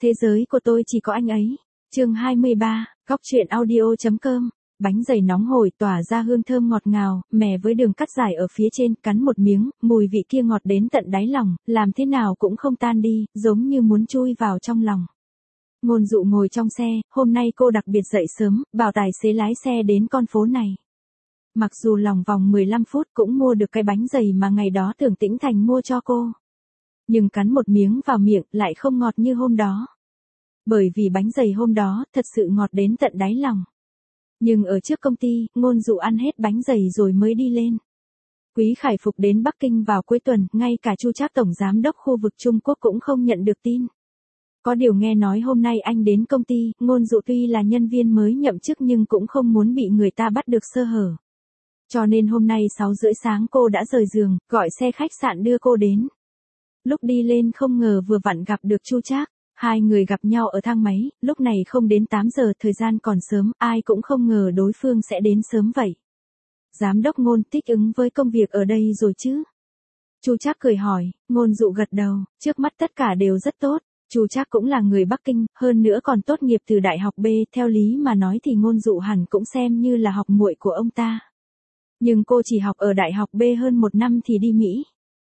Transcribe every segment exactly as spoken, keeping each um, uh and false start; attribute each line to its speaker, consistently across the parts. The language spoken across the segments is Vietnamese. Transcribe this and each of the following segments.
Speaker 1: Thế giới của tôi chỉ có anh ấy. Chương hai mươi ba, Góc truyện audio.com. Bánh dày nóng hổi tỏa ra hương thơm ngọt ngào, mè với đường cắt dài ở phía trên, cắn một miếng, mùi vị kia ngọt đến tận đáy lòng, làm thế nào cũng không tan đi, giống như muốn chui vào trong lòng. Ngôn Dụ ngồi trong xe, hôm nay cô đặc biệt dậy sớm, bảo tài xế lái xe đến con phố này. Mặc dù lòng vòng mười lăm phút cũng mua được cái bánh dày mà ngày đó Tưởng Tĩnh Thành mua cho cô. Nhưng cắn một miếng vào miệng lại không ngọt như hôm đó. Bởi vì bánh dày hôm đó thật sự ngọt đến tận đáy lòng. Nhưng ở trước công ty, Ngôn Dụ ăn hết bánh dày rồi mới đi lên. Quý Khải Phục đến Bắc Kinh vào cuối tuần, ngay cả Chu Trác tổng giám đốc khu vực Trung Quốc cũng không nhận được tin. Có điều nghe nói hôm nay anh đến công ty, Ngôn Dụ tuy là nhân viên mới nhậm chức nhưng cũng không muốn bị người ta bắt được sơ hở. Cho nên hôm nay sáu rưỡi sáng cô đã rời giường, gọi xe khách sạn đưa cô đến. Lúc đi lên không ngờ vừa vặn gặp được Chu Trác. Hai người gặp nhau ở thang máy, lúc này không đến tám giờ, thời gian còn sớm, ai cũng không ngờ đối phương sẽ đến sớm vậy. Giám đốc Ngôn thích ứng với công việc ở đây rồi chứ? Chu Trác cười hỏi. Ngôn Dụ gật đầu, trước mắt tất cả đều rất tốt. Chu Trác cũng là người Bắc Kinh, hơn nữa còn tốt nghiệp từ Đại học B, theo lý mà nói thì Ngôn Dụ hẳn cũng xem như là học muội của ông ta. Nhưng cô chỉ học ở Đại học B hơn một năm thì đi Mỹ.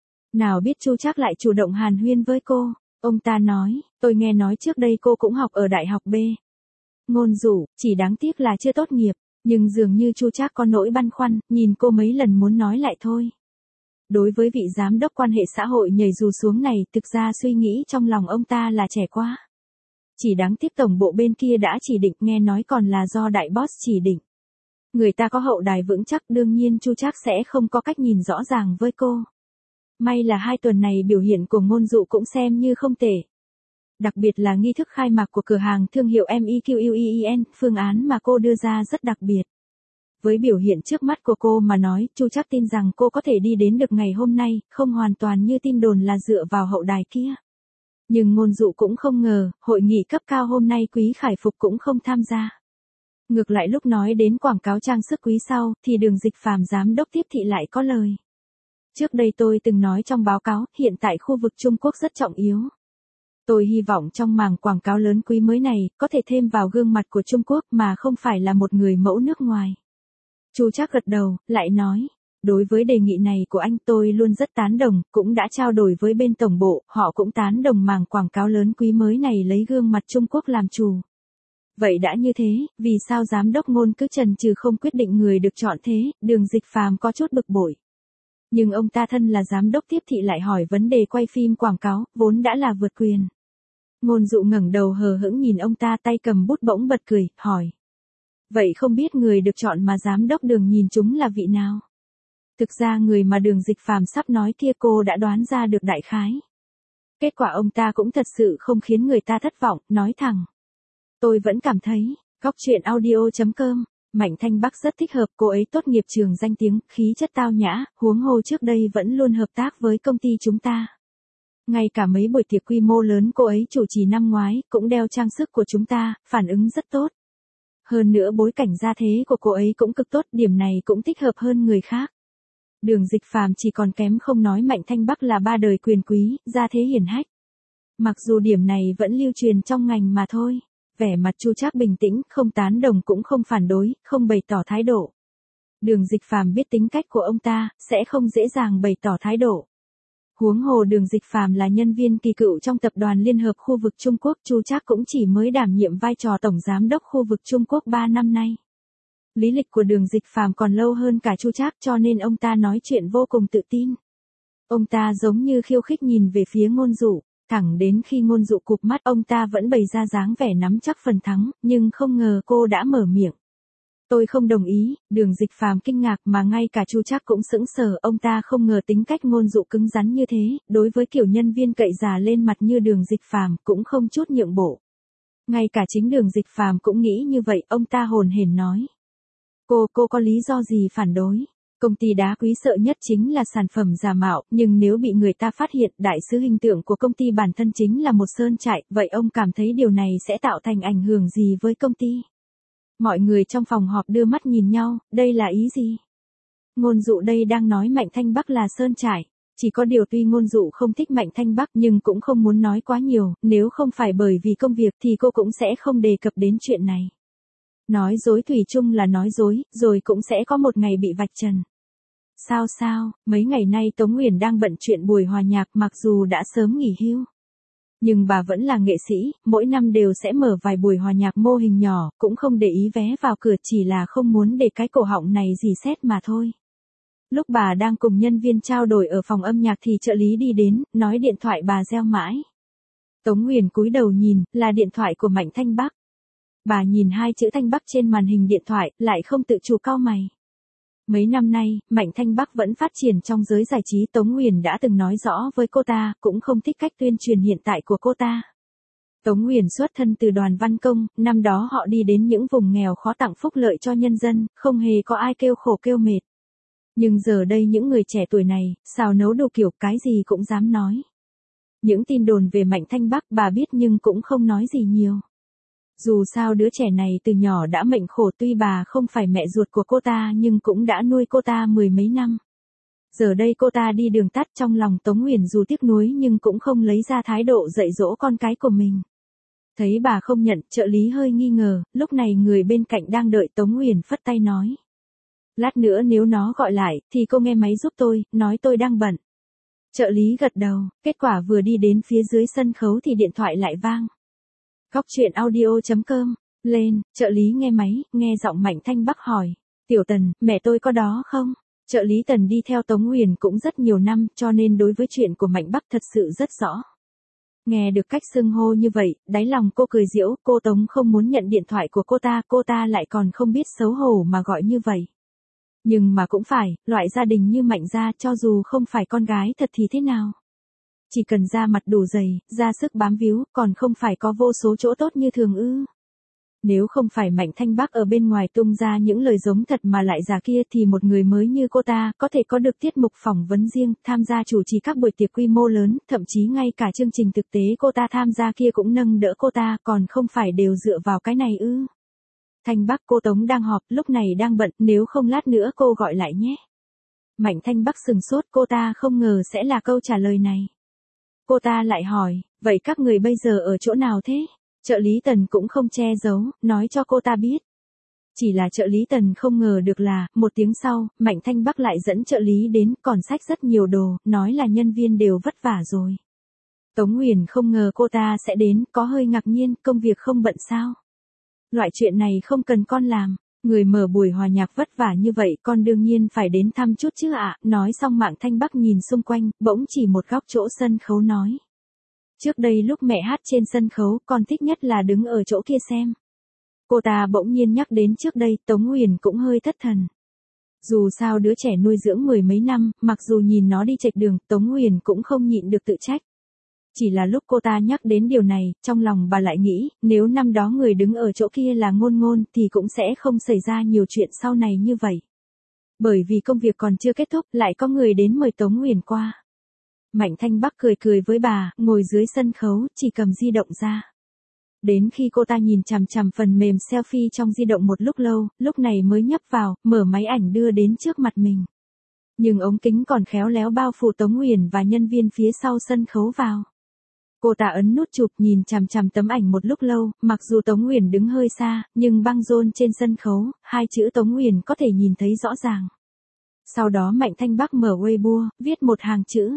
Speaker 1: Nào biết Chu Trác lại chủ động hàn huyên với cô. Ông ta nói, tôi nghe nói trước đây cô cũng học ở Đại học B. Ngôn Dụ, chỉ đáng tiếc là chưa tốt nghiệp, nhưng dường như Chu Trác có nỗi băn khoăn, nhìn cô mấy lần muốn nói lại thôi. Đối với vị giám đốc quan hệ xã hội nhảy dù xuống này, thực ra suy nghĩ trong lòng ông ta là trẻ quá. Chỉ đáng tiếc tổng bộ bên kia đã chỉ định, nghe nói còn là do đại boss chỉ định. Người ta có hậu đài vững chắc, đương nhiên Chu Trác sẽ không có cách nhìn rõ ràng với cô. May là hai tuần này biểu hiện của Ngôn Dụ cũng xem như không tệ. Đặc biệt là nghi thức khai mạc của cửa hàng thương hiệu em i quy e en, phương án mà cô đưa ra rất đặc biệt. Với biểu hiện trước mắt của cô mà nói, Chu Trác tin rằng cô có thể đi đến được ngày hôm nay, không hoàn toàn như tin đồn là dựa vào hậu đài kia. Nhưng Ngôn Dụ cũng không ngờ, hội nghị cấp cao hôm nay Quý Khải Phục cũng không tham gia. Ngược lại lúc nói đến quảng cáo trang sức quý sau, thì Đường Dịch Phàm giám đốc tiếp thị lại có lời. Trước đây tôi từng nói trong báo cáo, hiện tại khu vực Trung Quốc rất trọng yếu. Tôi hy vọng trong mảng quảng cáo lớn quý mới này, có thể thêm vào gương mặt của Trung Quốc mà không phải là một người mẫu nước ngoài. Chu Trác gật đầu, lại nói, đối với đề nghị này của anh tôi luôn rất tán đồng, cũng đã trao đổi với bên tổng bộ, họ cũng tán đồng mảng quảng cáo lớn quý mới này lấy gương mặt Trung Quốc làm chủ. Vậy đã như thế, vì sao giám đốc Ngôn cứ chần chừ không quyết định người được chọn thế? Đường Dịch Phàm có chút bực bội. Nhưng ông ta thân là giám đốc tiếp thị lại hỏi vấn đề quay phim quảng cáo, vốn đã là vượt quyền. Ngôn Dụ ngẩng đầu hờ hững nhìn ông ta, tay cầm bút bỗng bật cười, hỏi. Vậy không biết người được chọn mà giám đốc Đường nhìn chúng là vị nào? Thực ra người mà Đường Dịch Phàm sắp nói kia cô đã đoán ra được đại khái. Kết quả ông ta cũng thật sự không khiến người ta thất vọng, nói thẳng. Tôi vẫn cảm thấy, Góc truyện audio.com. Mạnh Thanh Bắc rất thích hợp, cô ấy tốt nghiệp trường danh tiếng, khí chất tao nhã, huống hồ trước đây vẫn luôn hợp tác với công ty chúng ta. Ngay cả mấy buổi tiệc quy mô lớn cô ấy chủ trì năm ngoái, cũng đeo trang sức của chúng ta, phản ứng rất tốt. Hơn nữa bối cảnh gia thế của cô ấy cũng cực tốt, điểm này cũng thích hợp hơn người khác. Đường Dịch Phàm chỉ còn kém không nói Mạnh Thanh Bắc là ba đời quyền quý, gia thế hiển hách. Mặc dù điểm này vẫn lưu truyền trong ngành mà thôi. Vẻ mặt Chu Trác bình tĩnh, không tán đồng cũng không phản đối, không bày tỏ thái độ. Đường Dịch Phàm biết tính cách của ông ta, sẽ không dễ dàng bày tỏ thái độ. Huống hồ Đường Dịch Phàm là nhân viên kỳ cựu trong tập đoàn Liên hợp khu vực Trung Quốc, Chu Trác cũng chỉ mới đảm nhiệm vai trò tổng giám đốc khu vực Trung Quốc ba năm nay. Lý lịch của Đường Dịch Phàm còn lâu hơn cả Chu Trác, cho nên ông ta nói chuyện vô cùng tự tin. Ông ta giống như khiêu khích nhìn về phía Ngôn Dụ. Thẳng đến khi Ngôn Dụ cụp mắt, ông ta vẫn bày ra dáng vẻ nắm chắc phần thắng, nhưng không ngờ cô đã mở miệng. Tôi không đồng ý. Đường Dịch Phàm kinh ngạc, mà ngay cả Chu Trác cũng sững sờ, ông ta không ngờ tính cách Ngôn Dụ cứng rắn như thế, đối với kiểu nhân viên cậy già lên mặt như Đường Dịch Phàm cũng không chút nhượng bộ. Ngay cả chính Đường Dịch Phàm cũng nghĩ như vậy, ông ta hồn hển nói. Cô, cô có lý do gì phản đối? Công ty đá quý sợ nhất chính là sản phẩm giả mạo, nhưng nếu bị người ta phát hiện đại sứ hình tượng của công ty bản thân chính là một sơn trại, vậy ông cảm thấy điều này sẽ tạo thành ảnh hưởng gì với công ty? Mọi người trong phòng họp đưa mắt nhìn nhau, đây là ý gì? Ngôn Dụ đây đang nói Mạnh Thanh Bắc là sơn trại. Chỉ có điều tuy ngôn dụ không thích Mạnh Thanh Bắc nhưng cũng không muốn nói quá nhiều, nếu không phải bởi vì công việc thì cô cũng sẽ không đề cập đến chuyện này. Nói dối thủy chung là nói dối, rồi cũng sẽ có một ngày bị vạch trần. Sao sao, mấy ngày nay Tống Uyển đang bận chuyện buổi hòa nhạc mặc dù đã sớm nghỉ hưu. Nhưng bà vẫn là nghệ sĩ, mỗi năm đều sẽ mở vài buổi hòa nhạc mô hình nhỏ, cũng không để ý vé vào cửa chỉ là không muốn để cái cổ họng này dì xét mà thôi. Lúc bà đang cùng nhân viên trao đổi ở phòng âm nhạc thì trợ lý đi đến, nói điện thoại bà reo mãi. Tống Uyển cúi đầu nhìn, là điện thoại của Mạnh Thanh Bắc. Bà nhìn hai chữ Thanh Bắc trên màn hình điện thoại, lại không tự chủ cau mày. Mấy năm nay, Mạnh Thanh Bắc vẫn phát triển trong giới giải trí. Tống Uyển đã từng nói rõ với cô ta, cũng không thích cách tuyên truyền hiện tại của cô ta. Tống Uyển xuất thân từ đoàn văn công, năm đó họ đi đến những vùng nghèo khó tặng phúc lợi cho nhân dân, không hề có ai kêu khổ kêu mệt. Nhưng giờ đây những người trẻ tuổi này, xào nấu đồ kiểu cái gì cũng dám nói. Những tin đồn về Mạnh Thanh Bắc bà biết nhưng cũng không nói gì nhiều. Dù sao đứa trẻ này từ nhỏ đã mệnh khổ, tuy bà không phải mẹ ruột của cô ta nhưng cũng đã nuôi cô ta mười mấy năm. Giờ đây cô ta đi đường tắt, trong lòng Tống Uyển dù tiếc nuối nhưng cũng không lấy ra thái độ dạy dỗ con cái của mình. Thấy bà không nhận, trợ lý hơi nghi ngờ, lúc này người bên cạnh đang đợi Tống Uyển phất tay nói. Lát nữa nếu nó gọi lại, thì cô nghe máy giúp tôi, nói tôi đang bận. Trợ lý gật đầu, kết quả vừa đi đến phía dưới sân khấu thì điện thoại lại vang. Góc truyện audio chấm com, lên, trợ lý nghe máy, nghe giọng Mạnh Thanh Bắc hỏi. Tiểu Tần, mẹ tôi có đó không? Trợ lý Tần đi theo Tống Uyển cũng rất nhiều năm, cho nên đối với chuyện của Mạnh Bắc thật sự rất rõ. Nghe được cách xưng hô như vậy, đáy lòng cô cười giễu, cô Tống không muốn nhận điện thoại của cô ta, cô ta lại còn không biết xấu hổ mà gọi như vậy. Nhưng mà cũng phải, loại gia đình như Mạnh gia cho dù không phải con gái thật thì thế nào? Chỉ cần da mặt đủ dày, ra sức bám víu, còn không phải có vô số chỗ tốt như thường ư. Nếu không phải Mạnh Thanh Bắc ở bên ngoài tung ra những lời giống thật mà lại giả kia thì một người mới như cô ta có thể có được tiết mục phỏng vấn riêng, tham gia chủ trì các buổi tiệc quy mô lớn, thậm chí ngay cả chương trình thực tế cô ta tham gia kia cũng nâng đỡ cô ta, còn không phải đều dựa vào cái này ư. Thanh Bắc, cô Tống đang họp, lúc này đang bận, nếu không lát nữa cô gọi lại nhé. Mạnh Thanh Bắc sừng sốt, cô ta không ngờ sẽ là câu trả lời này. Cô ta lại hỏi, vậy các người bây giờ ở chỗ nào thế? Trợ lý Tần cũng không che giấu, nói cho cô ta biết. Chỉ là trợ lý Tần không ngờ được là, một tiếng sau, Mạnh Thanh Bắc lại dẫn trợ lý đến, còn xách rất nhiều đồ, nói là nhân viên đều vất vả rồi. Tống Uyển không ngờ cô ta sẽ đến, có hơi ngạc nhiên, công việc không bận sao? Loại chuyện này không cần con làm, người mở buổi hòa nhạc vất vả như vậy con đương nhiên phải đến thăm chút chứ ạ. Nói xong Mạnh Thanh Bắc nhìn xung quanh, bỗng chỉ một góc chỗ sân khấu nói. Trước đây lúc mẹ hát trên sân khấu, con thích nhất là đứng ở chỗ kia xem. Cô ta bỗng nhiên nhắc đến trước đây, Tống Uyển cũng hơi thất thần. Dù sao đứa trẻ nuôi dưỡng mười mấy năm, mặc dù nhìn nó đi chệch đường, Tống Uyển cũng không nhịn được tự trách. Chỉ là lúc cô ta nhắc đến điều này, trong lòng bà lại nghĩ, nếu năm đó người đứng ở chỗ kia là Ngôn Ngôn thì cũng sẽ không xảy ra nhiều chuyện sau này như vậy. Bởi vì công việc còn chưa kết thúc, lại có người đến mời Tống Uyển qua. Mạnh Thanh Bắc cười cười với bà, ngồi dưới sân khấu, chỉ cầm di động ra. Đến khi cô ta nhìn chằm chằm phần mềm selfie trong di động một lúc lâu, lúc này mới nhấp vào, mở máy ảnh đưa đến trước mặt mình. Nhưng ống kính còn khéo léo bao phủ Tống Uyển và nhân viên phía sau sân khấu vào. Cô ta ấn nút chụp nhìn chằm chằm tấm ảnh một lúc lâu, mặc dù Tống Uyển đứng hơi xa, nhưng băng rôn trên sân khấu, hai chữ Tống Uyển có thể nhìn thấy rõ ràng. Sau đó Mạnh Thanh Bắc mở Weibo, viết một hàng chữ.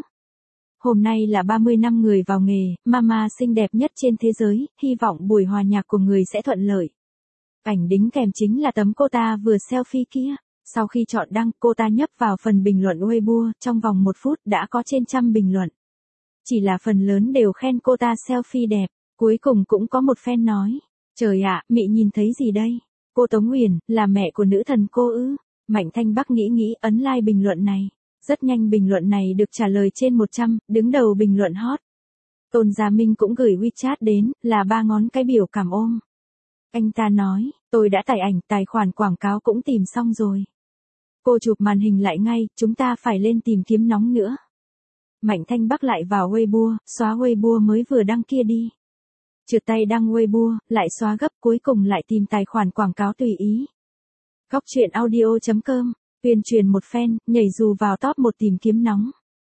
Speaker 1: Hôm nay là ba mươi năm người vào nghề, mama xinh đẹp nhất trên thế giới, hy vọng buổi hòa nhạc của người sẽ thuận lợi. Ảnh đính kèm chính là tấm cô ta vừa selfie kia. Sau khi chọn đăng, cô ta nhấp vào phần bình luận Weibo, trong vòng một phút đã có trên trăm bình luận. Chỉ là phần lớn đều khen cô ta selfie đẹp, cuối cùng cũng có một fan nói. Trời ạ, mị nhìn thấy gì đây? Cô Tống Uyển, là mẹ của nữ thần cô ư? Mạnh Thanh Bắc nghĩ nghĩ ấn like bình luận này. Rất nhanh bình luận này được trả lời trên một trăm, đứng đầu bình luận hot. Tôn Gia Minh cũng gửi WeChat đến, là ba ngón cái biểu cảm ôm. Anh ta nói, tôi đã tải ảnh, tài khoản quảng cáo cũng tìm xong rồi. Cô chụp màn hình lại ngay, chúng ta phải lên tìm kiếm nóng nữa. Mạnh Thanh Bắc lại vào Weibo, xóa Weibo mới vừa đăng kia đi. Trượt tay đăng Weibo, lại xóa gấp, cuối cùng lại tìm tài khoản quảng cáo tùy ý. Góc truyện audio chấm com, tuyên truyền một fan, nhảy dù vào top một tìm kiếm nóng.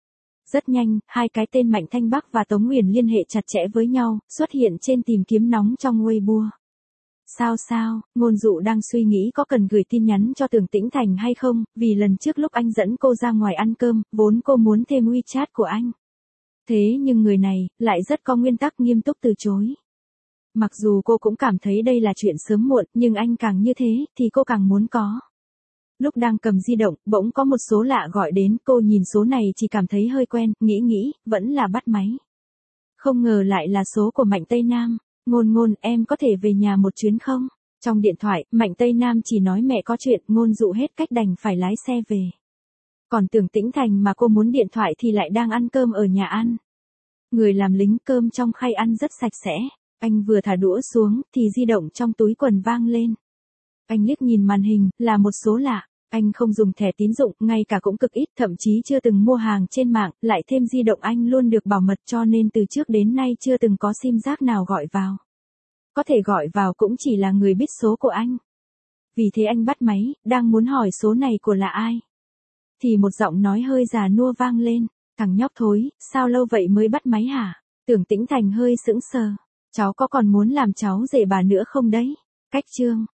Speaker 1: Rất nhanh, hai cái tên Mạnh Thanh Bắc và Tống Nguyền liên hệ chặt chẽ với nhau, xuất hiện trên tìm kiếm nóng trong Weibo. Sao sao, Ngôn Dụ đang suy nghĩ có cần gửi tin nhắn cho Tưởng Tĩnh Thành hay không, vì lần trước lúc anh dẫn cô ra ngoài ăn cơm, vốn cô muốn thêm WeChat của anh. Thế nhưng người này, lại rất có nguyên tắc nghiêm túc từ chối. Mặc dù cô cũng cảm thấy đây là chuyện sớm muộn, nhưng anh càng như thế, thì cô càng muốn có. Lúc đang cầm di động, bỗng có một số lạ gọi đến, cô nhìn số này chỉ cảm thấy hơi quen, nghĩ nghĩ, vẫn là bắt máy. Không ngờ lại là số của Mạnh Tây Nam. Ngôn Ngôn, em có thể về nhà một chuyến không? Trong điện thoại, Mạnh Tây Nam chỉ nói mẹ có chuyện, Ngôn Dụ hết cách đành phải lái xe về. Còn Tưởng Tĩnh Thành mà cô muốn điện thoại thì lại đang ăn cơm ở nhà ăn. Người làm lính cơm trong khay ăn rất sạch sẽ. Anh vừa thả đũa xuống, thì di động trong túi quần vang lên. Anh liếc nhìn màn hình, là một số lạ. Anh không dùng thẻ tín dụng, ngay cả cũng cực ít, thậm chí chưa từng mua hàng trên mạng, lại thêm di động anh luôn được bảo mật cho nên từ trước đến nay chưa từng có sim giác nào gọi vào. Có thể gọi vào cũng chỉ là người biết số của anh. Vì thế anh bắt máy, đang muốn hỏi số này của là ai. Thì một giọng nói hơi già nua vang lên, thằng nhóc thối, sao lâu vậy mới bắt máy hả? Tưởng Tĩnh Thành hơi sững sờ, cháu có còn muốn làm cháu rể bà nữa không đấy? Cách chương